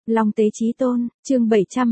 Long Tế Chí Tôn, chương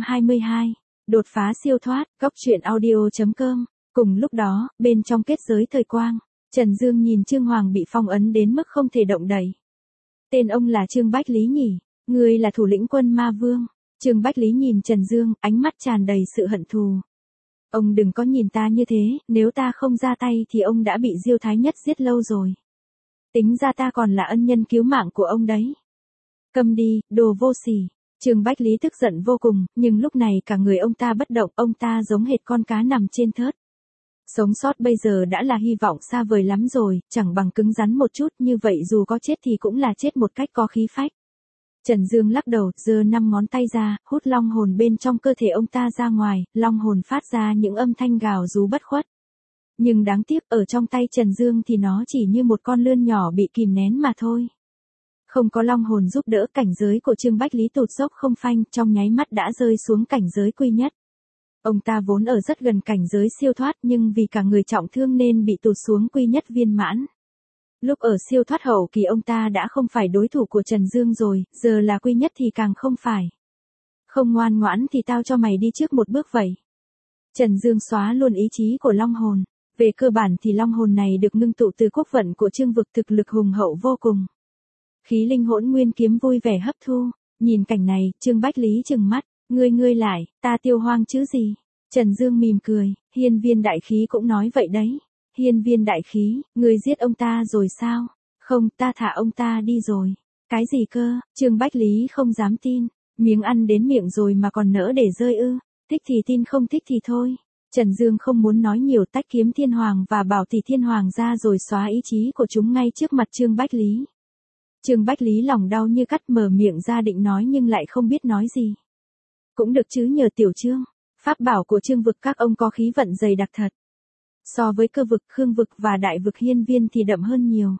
722. Đột phá siêu thoát, góc truyện audio.com. Cùng lúc đó, bên trong kết giới thời quang, Trần Dương nhìn Trương Hoàng bị phong ấn đến mức không thể động đậy. Tên ông là Trương Bách Lý nhỉ? Người là thủ lĩnh quân ma vương. Trương Bách Lý nhìn Trần Dương, ánh mắt tràn đầy sự hận thù. Ông đừng có nhìn ta như thế, nếu ta không ra tay thì ông đã bị Diêu Thái Nhất giết lâu rồi. Tính ra ta còn là ân nhân cứu mạng của ông đấy. Câm đi, đồ vô sỉ. Trương Bách Lý tức giận vô cùng, nhưng lúc này cả người ông ta bất động, ông ta giống hệt con cá nằm trên thớt. Sống sót bây giờ đã là hy vọng xa vời lắm rồi, chẳng bằng cứng rắn một chút, như vậy dù có chết thì cũng là chết một cách có khí phách. Trần Dương lắc đầu, giơ 5 ngón tay ra, hút long hồn bên trong cơ thể ông ta ra ngoài, long hồn phát ra những âm thanh gào rú bất khuất. Nhưng đáng tiếc, ở trong tay Trần Dương thì nó chỉ như một con lươn nhỏ bị kìm nén mà thôi. Không có long hồn giúp đỡ, cảnh giới của Trương Bách Lý tụt dốc không phanh, trong nháy mắt đã rơi xuống cảnh giới quy nhất. Ông ta vốn ở rất gần cảnh giới siêu thoát, nhưng vì cả người trọng thương nên bị tụt xuống quy nhất viên mãn. Lúc ở siêu thoát hậu kỳ ông ta đã không phải đối thủ của Trần Dương rồi, giờ là quy nhất thì càng không phải. Không ngoan ngoãn thì tao cho mày đi trước một bước vậy. Trần Dương xóa luôn ý chí của long hồn. Về cơ bản thì long hồn này được ngưng tụ từ quốc vận của Trương vực, thực lực hùng hậu vô cùng. Khí linh hỗn nguyên kiếm vui vẻ hấp thu. Nhìn cảnh này, Trương Bách Lý trừng mắt, ngươi lại, ta Tiêu Hoang chứ gì. Trần Dương mỉm cười, hiên viên đại khí cũng nói vậy đấy. Hiên viên đại khí, ngươi giết ông ta rồi sao? Không, ta thả ông ta đi rồi. Cái gì cơ? Trương Bách Lý không dám tin. Miếng ăn đến miệng rồi mà còn nỡ để rơi ư? Thích thì tin, không thích thì thôi. Trần Dương không muốn nói nhiều, tách kiếm thiên hoàng và bảo tỷ thiên hoàng ra rồi xóa ý chí của chúng ngay trước mặt Trương Bách Lý. Trương Bách Lý lòng đau như cắt, mở miệng ra định nói nhưng lại không biết nói gì. Cũng được chứ nhờ tiểu Trương. Pháp bảo của Trương vực các ông có khí vận dày đặc thật. So với cơ vực, khương vực và đại vực hiên viên thì đậm hơn nhiều.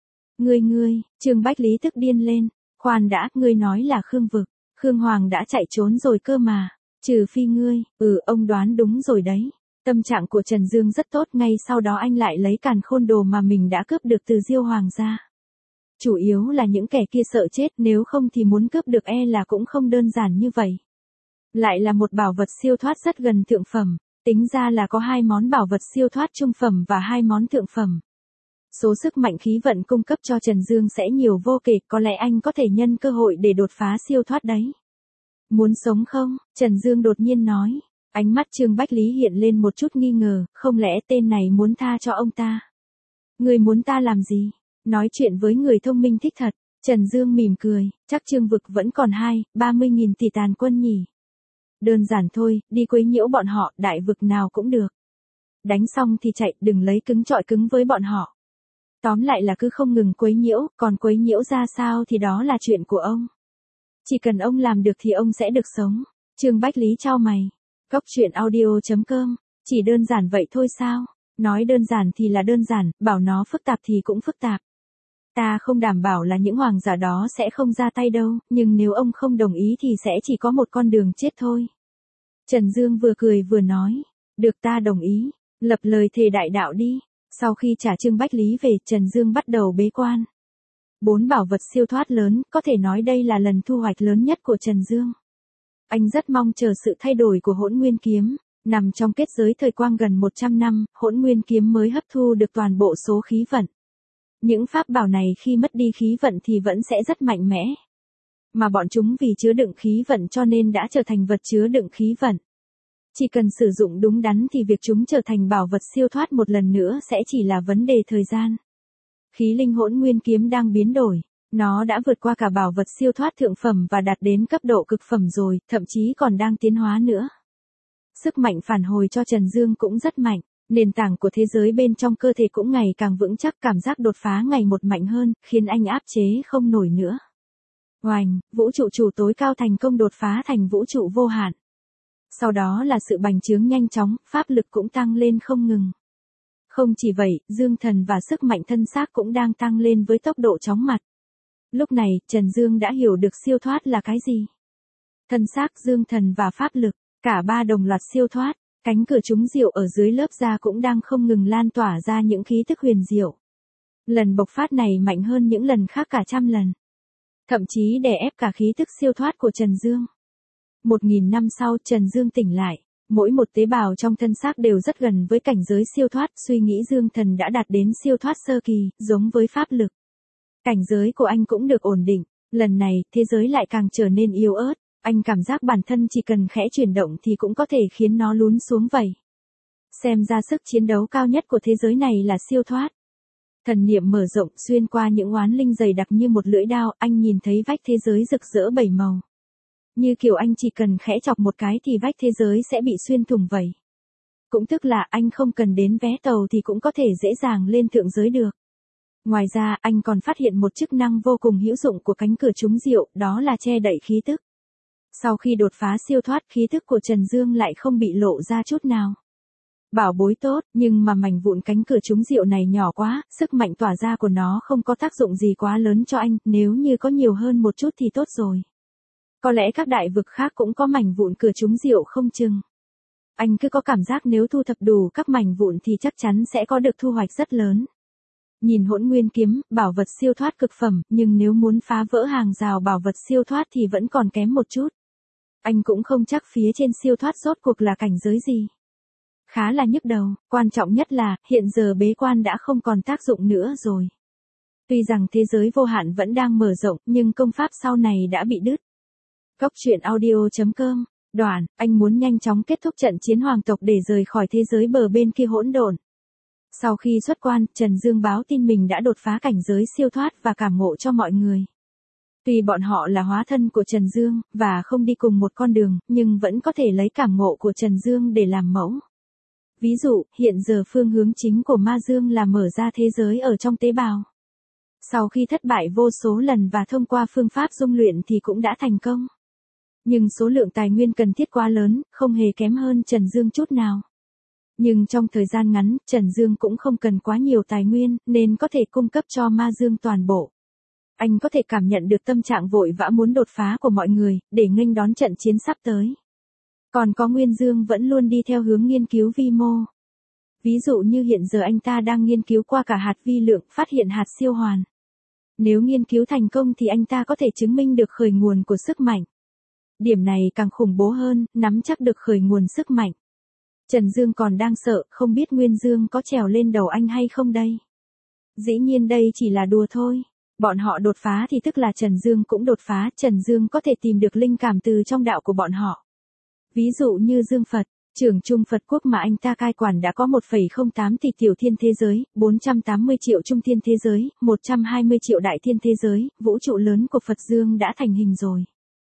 Ngươi, Trương Bách Lý tức điên lên. Khoan đã, ngươi nói là khương vực. Khương Hoàng đã chạy trốn rồi cơ mà. Trừ phi ngươi, ông đoán đúng rồi đấy. Tâm trạng của Trần Dương rất tốt, ngay sau đó anh lại lấy càn khôn đồ mà mình đã cướp được từ Diêu Hoàng ra. Chủ yếu là những kẻ kia sợ chết, nếu không thì muốn cướp được là cũng không đơn giản như vậy. Lại là một bảo vật siêu thoát rất gần thượng phẩm, tính ra là có 2 món bảo vật siêu thoát trung phẩm và 2 món thượng phẩm. Số sức mạnh khí vận cung cấp cho Trần Dương sẽ nhiều vô kể, có lẽ anh có thể nhân cơ hội để đột phá siêu thoát đấy. Muốn sống không? Trần Dương đột nhiên nói. Ánh mắt Trương Bách Lý hiện lên một chút nghi ngờ, không lẽ tên này muốn tha cho ông ta? Người muốn ta làm gì? Nói chuyện với người thông minh thích thật. Trần Dương mỉm cười, chắc Trương vực vẫn còn 30.000 tỷ tàn quân nhỉ. Đơn giản thôi, đi quấy nhiễu bọn họ, đại vực nào cũng được. Đánh xong thì chạy, đừng lấy cứng chọi cứng với bọn họ. Tóm lại là cứ không ngừng quấy nhiễu, còn quấy nhiễu ra sao thì đó là chuyện của ông. Chỉ cần ông làm được thì ông sẽ được sống. Trương Bách Lý chau mày. Góc truyện audio.com. Chỉ đơn giản vậy thôi sao? Nói đơn giản thì là đơn giản, bảo nó phức tạp thì cũng phức tạp. Ta không đảm bảo là những hoàng giả đó sẽ không ra tay đâu, nhưng nếu ông không đồng ý thì sẽ chỉ có một con đường chết thôi. Trần Dương vừa cười vừa nói. Được, ta đồng ý. Lập lời thề đại đạo đi. Sau khi trả Trương Bách Lý về, Trần Dương bắt đầu bế quan. 4 bảo vật siêu thoát lớn, có thể nói đây là lần thu hoạch lớn nhất của Trần Dương. Anh rất mong chờ sự thay đổi của hỗn nguyên kiếm. Nằm trong kết giới thời quang gần 100 năm, hỗn nguyên kiếm mới hấp thu được toàn bộ số khí vận. Những pháp bảo này khi mất đi khí vận thì vẫn sẽ rất mạnh mẽ. Mà bọn chúng vì chứa đựng khí vận cho nên đã trở thành vật chứa đựng khí vận. Chỉ cần sử dụng đúng đắn thì việc chúng trở thành bảo vật siêu thoát một lần nữa sẽ chỉ là vấn đề thời gian. Khí linh hỗn nguyên kiếm đang biến đổi. Nó đã vượt qua cả bảo vật siêu thoát thượng phẩm và đạt đến cấp độ cực phẩm rồi, thậm chí còn đang tiến hóa nữa. Sức mạnh phản hồi cho Trần Dương cũng rất mạnh. Nền tảng của thế giới bên trong cơ thể cũng ngày càng vững chắc, cảm giác đột phá ngày một mạnh hơn, khiến anh áp chế không nổi nữa. Oành, vũ trụ chủ tối cao thành công đột phá thành vũ trụ vô hạn. Sau đó là sự bành trướng nhanh chóng, pháp lực cũng tăng lên không ngừng. Không chỉ vậy, dương thần và sức mạnh thân xác cũng đang tăng lên với tốc độ chóng mặt. Lúc này, Trần Dương đã hiểu được siêu thoát là cái gì. Thân xác, dương thần và pháp lực, cả 3 đồng loạt siêu thoát. Cánh cửa trúng diệu ở dưới lớp da cũng đang không ngừng lan tỏa ra những khí tức huyền diệu. Lần bộc phát này mạnh hơn những lần khác cả trăm lần. thậm chí đè ép cả khí tức siêu thoát của Trần Dương. 1000 năm sau, Trần Dương tỉnh lại, mỗi một tế bào trong thân xác đều rất gần với cảnh giới siêu thoát, suy nghĩ Dương Thần đã đạt đến siêu thoát sơ kỳ, giống với pháp lực. Cảnh giới của anh cũng được ổn định, lần này, thế giới lại càng trở nên yếu ớt, anh cảm giác bản thân chỉ cần khẽ chuyển động thì cũng có thể khiến nó lún xuống vậy. Xem ra sức chiến đấu cao nhất của thế giới này là siêu thoát. Thần niệm mở rộng xuyên qua những oán linh dày đặc như một lưỡi đao, anh nhìn thấy vách thế giới rực rỡ bảy màu. Như kiểu anh chỉ cần khẽ chọc một cái thì vách thế giới sẽ bị xuyên thủng vậy. Cũng tức là anh không cần đến vé tàu thì cũng có thể dễ dàng lên thượng giới được. Ngoài ra, anh còn phát hiện một chức năng vô cùng hữu dụng của cánh cửa trúng diệu, đó là che đậy khí tức. Sau khi đột phá siêu thoát, khí tức của Trần Dương lại không bị lộ ra chút nào. Bảo bối tốt, nhưng mà mảnh vụn cánh cửa trúng diệu này nhỏ quá, sức mạnh tỏa ra của nó không có tác dụng gì quá lớn cho anh, nếu như có nhiều hơn một chút thì tốt rồi. Có lẽ các đại vực khác cũng có mảnh vụn cửa trúng diệu không chừng. Anh cứ có cảm giác nếu thu thập đủ các mảnh vụn thì chắc chắn sẽ có được thu hoạch rất lớn. Nhìn Hỗn Nguyên kiếm, bảo vật siêu thoát cực phẩm, nhưng nếu muốn phá vỡ hàng rào bảo vật siêu thoát thì vẫn còn kém một chút. Anh cũng không chắc phía trên siêu thoát rốt cuộc là cảnh giới gì. Khá là nhức đầu, quan trọng nhất là, hiện giờ bế quan đã không còn tác dụng nữa rồi. Tuy rằng thế giới vô hạn vẫn đang mở rộng, nhưng công pháp sau này đã bị đứt. Góc truyện audio.com, Đoạn, anh muốn nhanh chóng kết thúc trận chiến hoàng tộc để rời khỏi thế giới bờ bên kia hỗn độn. Sau khi xuất quan, Trần Dương báo tin mình đã đột phá cảnh giới siêu thoát và cảm ngộ cho mọi người. Tuy bọn họ là hóa thân của Trần Dương, và không đi cùng một con đường, nhưng vẫn có thể lấy cảm ngộ của Trần Dương để làm mẫu. Ví dụ, hiện giờ phương hướng chính của Ma Dương là mở ra thế giới ở trong tế bào. Sau khi thất bại vô số lần và thông qua phương pháp dung luyện thì cũng đã thành công. Nhưng số lượng tài nguyên cần thiết quá lớn, không hề kém hơn Trần Dương chút nào. Nhưng trong thời gian ngắn, Trần Dương cũng không cần quá nhiều tài nguyên, nên có thể cung cấp cho Ma Dương toàn bộ. Anh có thể cảm nhận được tâm trạng vội vã muốn đột phá của mọi người, để nghênh đón trận chiến sắp tới. Còn có Nguyên Dương vẫn luôn đi theo hướng nghiên cứu vi mô. Ví dụ như hiện giờ anh ta đang nghiên cứu qua cả hạt vi lượng, phát hiện hạt siêu hoàn. Nếu nghiên cứu thành công thì anh ta có thể chứng minh được khởi nguồn của sức mạnh. Điểm này càng khủng bố hơn, nắm chắc được khởi nguồn sức mạnh. Trần Dương còn đang sợ, không biết Nguyên Dương có trèo lên đầu anh hay không đây. Dĩ nhiên đây chỉ là đùa thôi. Bọn họ đột phá thì tức là Trần Dương cũng đột phá, Trần Dương có thể tìm được linh cảm từ trong đạo của bọn họ. Ví dụ như Dương Phật, trưởng Trung Phật quốc mà anh ta cai quản đã có 1,08 tỷ tiểu thiên thế giới, 480 triệu trung thiên thế giới, 120 triệu đại thiên thế giới, vũ trụ lớn của Phật Dương đã thành hình rồi.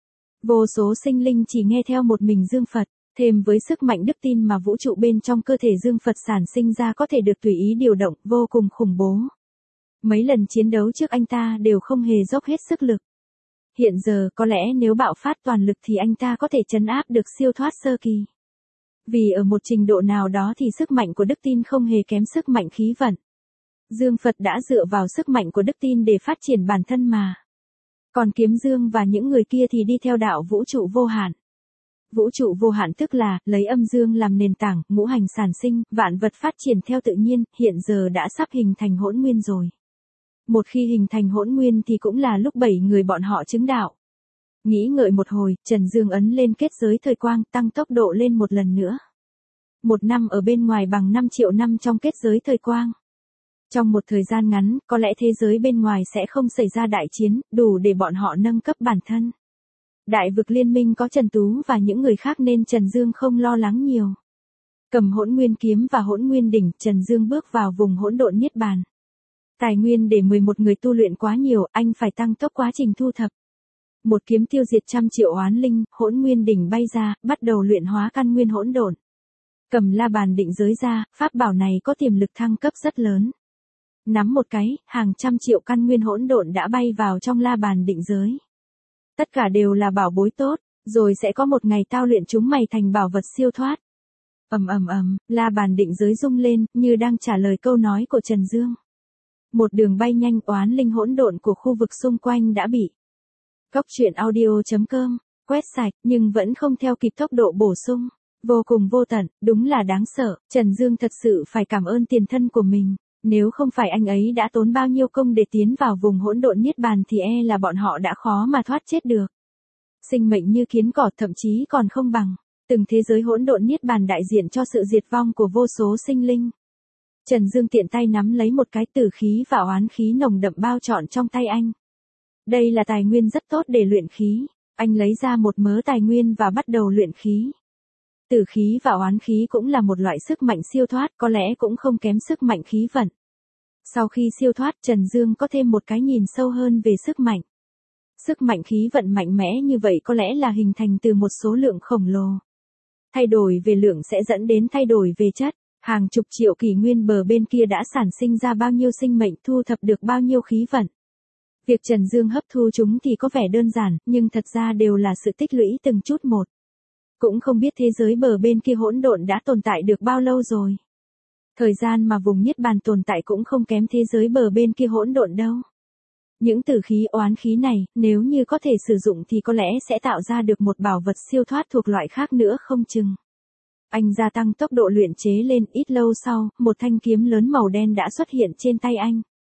Vô số sinh linh chỉ nghe theo một mình Dương Phật, thêm với sức mạnh đức tin mà vũ trụ bên trong cơ thể Dương Phật sản sinh ra có thể được tùy ý điều động, vô cùng khủng bố. Mấy lần chiến đấu trước anh ta đều không hề dốc hết sức lực. Hiện giờ có lẽ nếu bạo phát toàn lực thì anh ta có thể trấn áp được siêu thoát sơ kỳ. Vì ở một trình độ nào đó thì sức mạnh của đức tin không hề kém sức mạnh khí vận. Dương Phật đã dựa vào sức mạnh của đức tin để phát triển bản thân mà. Còn Kiếm Dương và những người kia thì đi theo đạo vũ trụ vô hạn. Vũ trụ vô hạn tức là, lấy âm dương làm nền tảng, ngũ hành sản sinh, vạn vật phát triển theo tự nhiên, hiện giờ đã sắp hình thành hỗn nguyên rồi. Một khi hình thành hỗn nguyên thì cũng là lúc 7 người bọn họ chứng đạo. Nghĩ ngợi một hồi, Trần Dương ấn lên kết giới thời quang, tăng tốc độ lên một lần nữa. 1 năm ở bên ngoài bằng 5 triệu năm trong kết giới thời quang. Trong một thời gian ngắn, có lẽ thế giới bên ngoài sẽ không xảy ra đại chiến, đủ để bọn họ nâng cấp bản thân. Đại vực liên minh có Trần Tú và những người khác nên Trần Dương không lo lắng nhiều. Cầm Hỗn Nguyên kiếm và Hỗn Nguyên đỉnh, Trần Dương bước vào vùng hỗn độn niết bàn. Tài nguyên để 11 người tu luyện quá nhiều, anh phải tăng tốc quá trình thu thập. Một kiếm tiêu diệt 100 triệu oán linh, Hỗn Nguyên đỉnh bay ra, bắt đầu luyện hóa căn nguyên hỗn độn. Cầm la bàn định giới ra, pháp bảo này có tiềm lực thăng cấp rất lớn. Nắm một cái, hàng trăm triệu căn nguyên hỗn độn đã bay vào trong la bàn định giới. Tất cả đều là bảo bối tốt, rồi sẽ có một ngày tao luyện chúng mày thành bảo vật siêu thoát. La bàn định giới rung lên, như đang trả lời câu nói của Trần Dương. Một đường bay nhanh, oán linh hỗn độn của khu vực xung quanh đã bị Góc truyện audio.com quét sạch, nhưng vẫn không theo kịp tốc độ bổ sung. Vô cùng vô tận, đúng là đáng sợ, Trần Dương thật sự phải cảm ơn tiền thân của mình. Nếu không phải anh ấy đã tốn bao nhiêu công để tiến vào vùng hỗn độn niết bàn thì là bọn họ đã khó mà thoát chết được. Sinh mệnh như kiến cỏ, thậm chí còn không bằng. Từng thế giới hỗn độn niết bàn đại diện cho sự diệt vong của vô số sinh linh. Trần Dương tiện tay nắm lấy một cái tử khí và oán khí nồng đậm bao trọn trong tay anh. Đây là tài nguyên rất tốt để luyện khí. Anh lấy ra một mớ tài nguyên và bắt đầu luyện khí. Tử khí và oán khí cũng là một loại sức mạnh siêu thoát, có lẽ cũng không kém sức mạnh khí vận. Sau khi siêu thoát, Trần Dương có thêm một cái nhìn sâu hơn về sức mạnh. Sức mạnh khí vận mạnh mẽ như vậy có lẽ là hình thành từ một số lượng khổng lồ. Thay đổi về lượng sẽ dẫn đến thay đổi về chất. Hàng chục triệu kỷ nguyên bờ bên kia đã sản sinh ra bao nhiêu sinh mệnh, thu thập được bao nhiêu khí vận. Việc Trần Dương hấp thu chúng thì có vẻ đơn giản, nhưng thật ra đều là sự tích lũy từng chút một. Cũng không biết thế giới bờ bên kia hỗn độn đã tồn tại được bao lâu rồi. Thời gian mà vùng niết bàn tồn tại cũng không kém thế giới bờ bên kia hỗn độn đâu. Những tử khí oán khí này, nếu như có thể sử dụng thì có lẽ sẽ tạo ra được một bảo vật siêu thoát thuộc loại khác nữa không chừng. Anh gia tăng tốc độ luyện chế lên, ít lâu sau, một thanh kiếm lớn màu đen đã xuất hiện trên tay anh.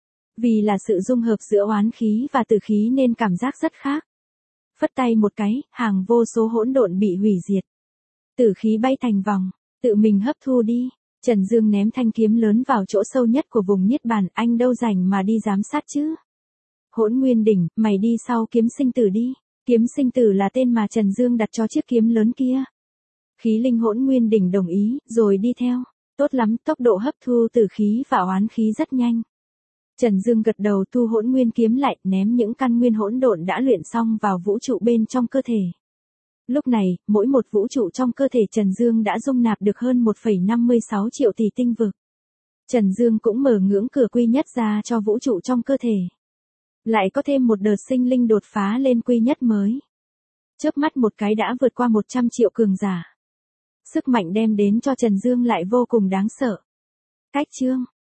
Vì là sự dung hợp giữa oán khí và tử khí nên cảm giác rất khác. Phất tay một cái, hàng vô số hỗn độn bị hủy diệt. Tử khí bay thành vòng, tự mình hấp thu đi. Trần Dương ném thanh kiếm lớn vào chỗ sâu nhất của vùng niết bàn, anh đâu rảnh mà đi giám sát chứ. Hỗn Nguyên Đỉnh, mày đi sau kiếm sinh tử đi. Kiếm sinh tử là tên mà Trần Dương đặt cho chiếc kiếm lớn kia. Khí linh Hỗn Nguyên Đỉnh đồng ý, rồi đi theo. Tốt lắm, tốc độ hấp thu tử khí và oán khí rất nhanh. Trần Dương gật đầu, thu Hỗn Nguyên kiếm lại, ném những căn nguyên hỗn độn đã luyện xong vào vũ trụ bên trong cơ thể. Lúc này, mỗi một vũ trụ trong cơ thể Trần Dương đã dung nạp được hơn 1,56 triệu tỷ tinh vực. Trần Dương cũng mở ngưỡng cửa quy nhất ra cho vũ trụ trong cơ thể. Lại có thêm một đợt sinh linh đột phá lên quy nhất mới. Chớp mắt một cái đã vượt qua 100 triệu cường giả. Sức mạnh đem đến cho Trần Dương lại vô cùng đáng sợ. Cách chương